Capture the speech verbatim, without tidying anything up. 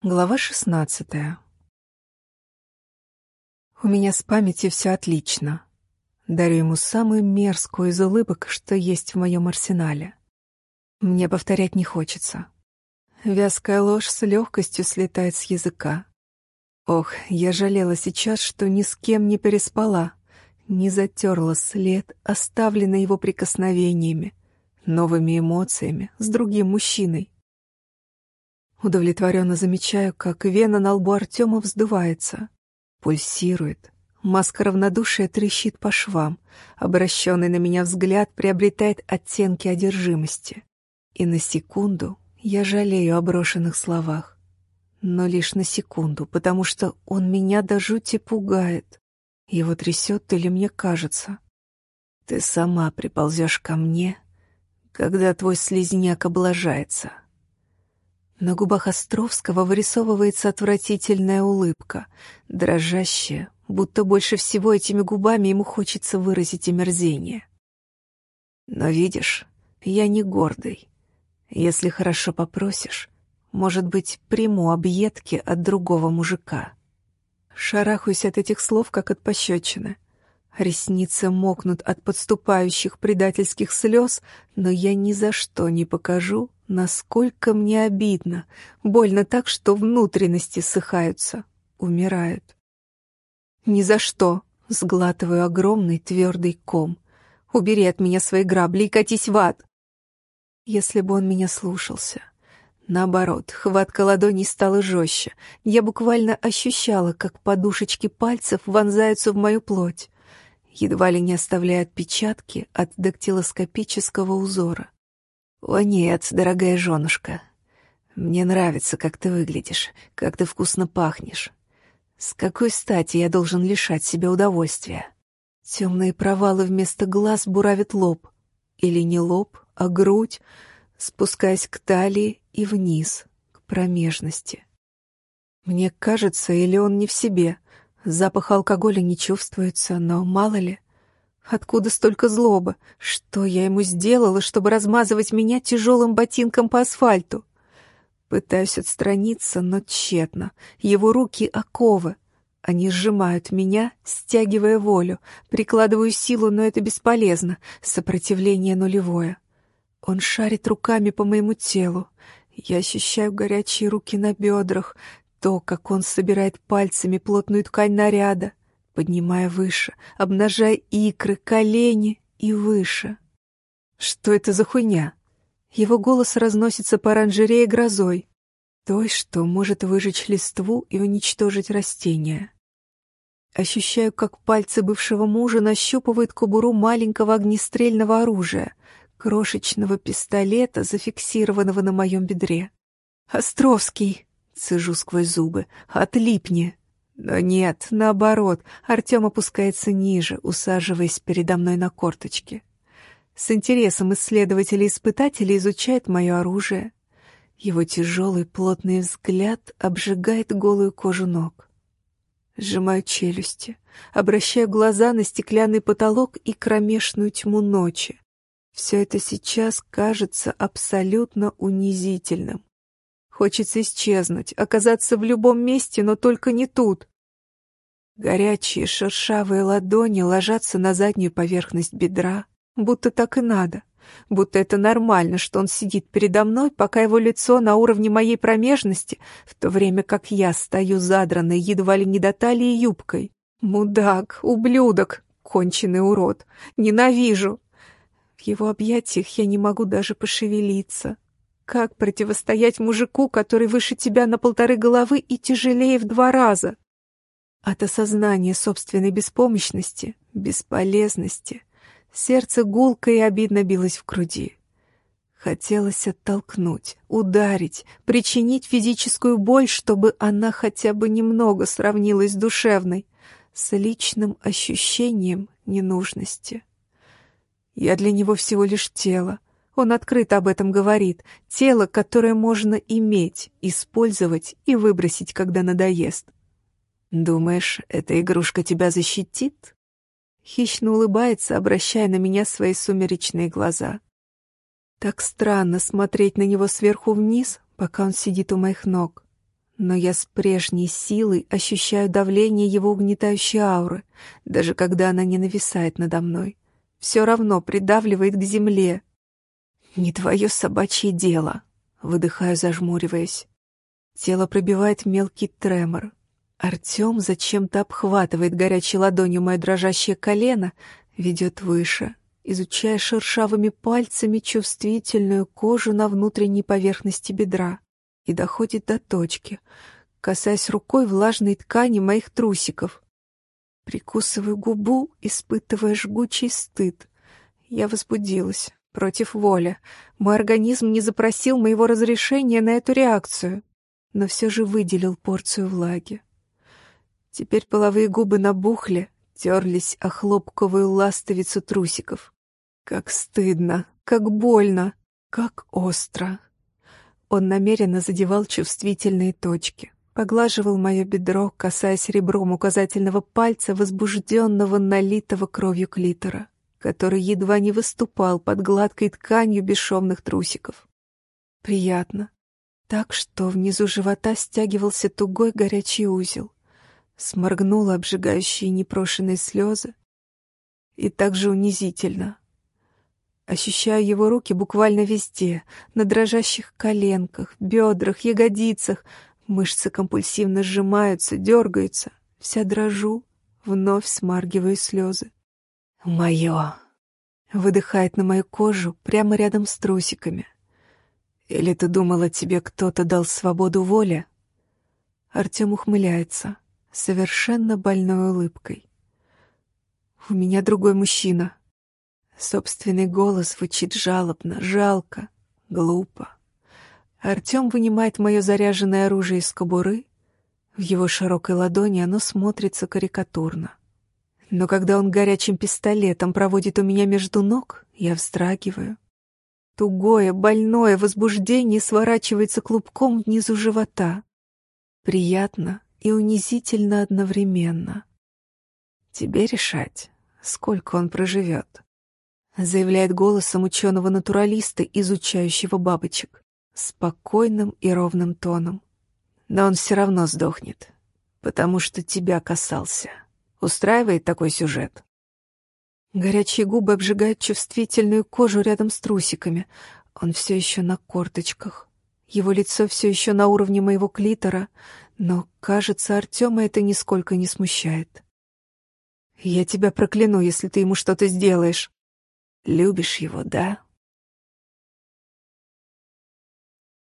Глава шестнадцатая. У меня с памятью все отлично. Дарю ему самую мерзкую из улыбок, что есть в моем арсенале. Мне повторять не хочется. Вязкая ложь с легкостью слетает с языка. Ох, я жалела сейчас, что ни с кем не переспала, не затерла след, оставленный его прикосновениями, новыми эмоциями, с другим мужчиной. Удовлетворенно замечаю, как вена на лбу Артема вздувается, пульсирует. Маска равнодушия трещит по швам, обращенный на меня взгляд приобретает оттенки одержимости. И на секунду я жалею о брошенных словах. Но лишь на секунду, потому что он меня до жути пугает. Его трясет или мне кажется. Ты сама приползешь ко мне, когда твой слизняк облажается. На губах Островского вырисовывается отвратительная улыбка, дрожащая, будто больше всего этими губами ему хочется выразить омерзение. Но видишь, я не гордый. Если хорошо попросишь, может быть, приму объедки от другого мужика. Шарахаюсь от этих слов, как от пощечины. Ресницы мокнут от подступающих предательских слез, но я ни за что не покажу, насколько мне обидно, больно так, что внутренности ссыхаются, умирают. Ни за что, сглатываю огромный твердый ком. Убери от меня свои грабли и катись в ад. Если бы он меня слушался. Наоборот, хватка ладоней стала жестче. Я буквально ощущала, как подушечки пальцев вонзаются в мою плоть, едва ли не оставляя отпечатки от дактилоскопического узора. «О нет, дорогая женушка, мне нравится, как ты выглядишь, как ты вкусно пахнешь. С какой стати я должен лишать себя удовольствия?» Темные провалы вместо глаз буравят лоб. Или не лоб, а грудь, спускаясь к талии и вниз, к промежности. Мне кажется, или он не в себе. Запах алкоголя не чувствуется, но мало ли. Откуда столько злобы? Что я ему сделала, чтобы размазывать меня тяжелым ботинком по асфальту? Пытаюсь отстраниться, но тщетно. Его руки — оковы. Они сжимают меня, стягивая волю. Прикладываю силу, но это бесполезно. Сопротивление нулевое. Он шарит руками по моему телу. Я ощущаю горячие руки на бедрах, то, как он собирает пальцами плотную ткань наряда, поднимая выше, обнажая икры, колени и выше. Что это за хуйня? Его голос разносится по оранжерее грозой, той, что может выжечь листву и уничтожить растения. Ощущаю, как пальцы бывшего мужа нащупывают кобуру маленького огнестрельного оружия, крошечного пистолета, зафиксированного на моем бедре. «Островский!» — цежу сквозь зубы. «Отлипни!» Но нет, наоборот, Артем опускается ниже, усаживаясь передо мной на корточки. С интересом исследователь и испытатель изучает мое оружие. Его тяжелый плотный взгляд обжигает голую кожу ног. Сжимаю челюсти, обращаю глаза на стеклянный потолок и кромешную тьму ночи. Все это сейчас кажется абсолютно унизительным. Хочется исчезнуть, оказаться в любом месте, но только не тут. Горячие шершавые ладони ложатся на заднюю поверхность бедра, будто так и надо, будто это нормально, что он сидит передо мной, пока его лицо на уровне моей промежности, в то время как я стою задранной едва ли не до талии юбкой. Мудак, ублюдок, конченый урод, ненавижу. В его объятиях я не могу даже пошевелиться. Как противостоять мужику, который выше тебя на полторы головы и тяжелее в два раза? От осознания собственной беспомощности, бесполезности, сердце гулко и обидно билось в груди. Хотелось оттолкнуть, ударить, причинить физическую боль, чтобы она хотя бы немного сравнилась с душевной, с личным ощущением ненужности. Я для него всего лишь тело. Он открыто об этом говорит. Тело, которое можно иметь, использовать и выбросить, когда надоест. «Думаешь, эта игрушка тебя защитит?» Хищно улыбается, обращая на меня свои сумеречные глаза. Так странно смотреть на него сверху вниз, пока он сидит у моих ног. но я с прежней силой ощущаю давление его угнетающей ауры, даже когда она не нависает надо мной. Все равно придавливает к земле. «Не твое собачье дело», — выдыхаю, зажмуриваясь. Тело пробивает мелкий тремор. Артем зачем-то обхватывает горячей ладонью мое дрожащее колено, ведет выше, изучая шершавыми пальцами чувствительную кожу на внутренней поверхности бедра, и доходит до точки, касаясь рукой влажной ткани моих трусиков. Прикусываю губу, испытывая жгучий стыд. Я возбудилась, против воли. Мой организм не запросил моего разрешения на эту реакцию, но все же выделил порцию влаги. Теперь половые губы набухли, терлись о хлопковую ластовицу трусиков. Как стыдно, как больно, как остро. Он намеренно задевал чувствительные точки, поглаживал мое бедро, касаясь ребром указательного пальца возбужденного, налитого кровью клитора, который едва не выступал под гладкой тканью бесшовных трусиков. Приятно. Так что внизу живота стягивался тугой горячий узел. Сморгнула обжигающие непрошенные слезы. И так же унизительно. Ощущаю его руки буквально везде, на дрожащих коленках, бедрах, ягодицах. Мышцы компульсивно сжимаются, дергаются. Вся дрожу, вновь смаргиваю слезы. «Мое!» — выдыхает на мою кожу прямо рядом с трусиками. «Или ты думала, тебе кто-то дал свободу воли?» Артем ухмыляется, совершенно больной улыбкой. «У меня другой мужчина». Собственный голос звучит жалобно, жалко, глупо. Артем вынимает мое заряженное оружие из кобуры. В его широкой ладони оно смотрится карикатурно. Но когда он горячим пистолетом проводит у меня между ног, я вздрагиваю. Тугое, больное возбуждение сворачивается клубком внизу живота. Приятно и унизительно одновременно. «Тебе решать, сколько он проживет», — заявляет голосом ученого-натуралиста, изучающего бабочек, спокойным и ровным тоном. «Но он все равно сдохнет, потому что тебя касался. Устраивает такой сюжет?» Горячие губы обжигают чувствительную кожу рядом с трусиками. Он все еще на корточках. Его лицо все еще на уровне моего клитора, но, кажется, Артема это нисколько не смущает. «Я тебя прокляну, если ты ему что-то сделаешь». «Любишь его, да?»